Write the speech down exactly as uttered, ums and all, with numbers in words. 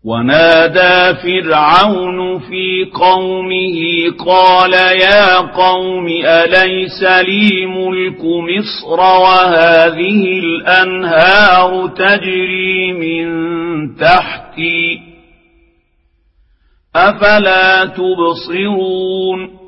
ونادى فرعون في قومه قال يا قوم أليس لي ملك مصر وهذه الأنهار تجري من تحتي أفلا تبصرون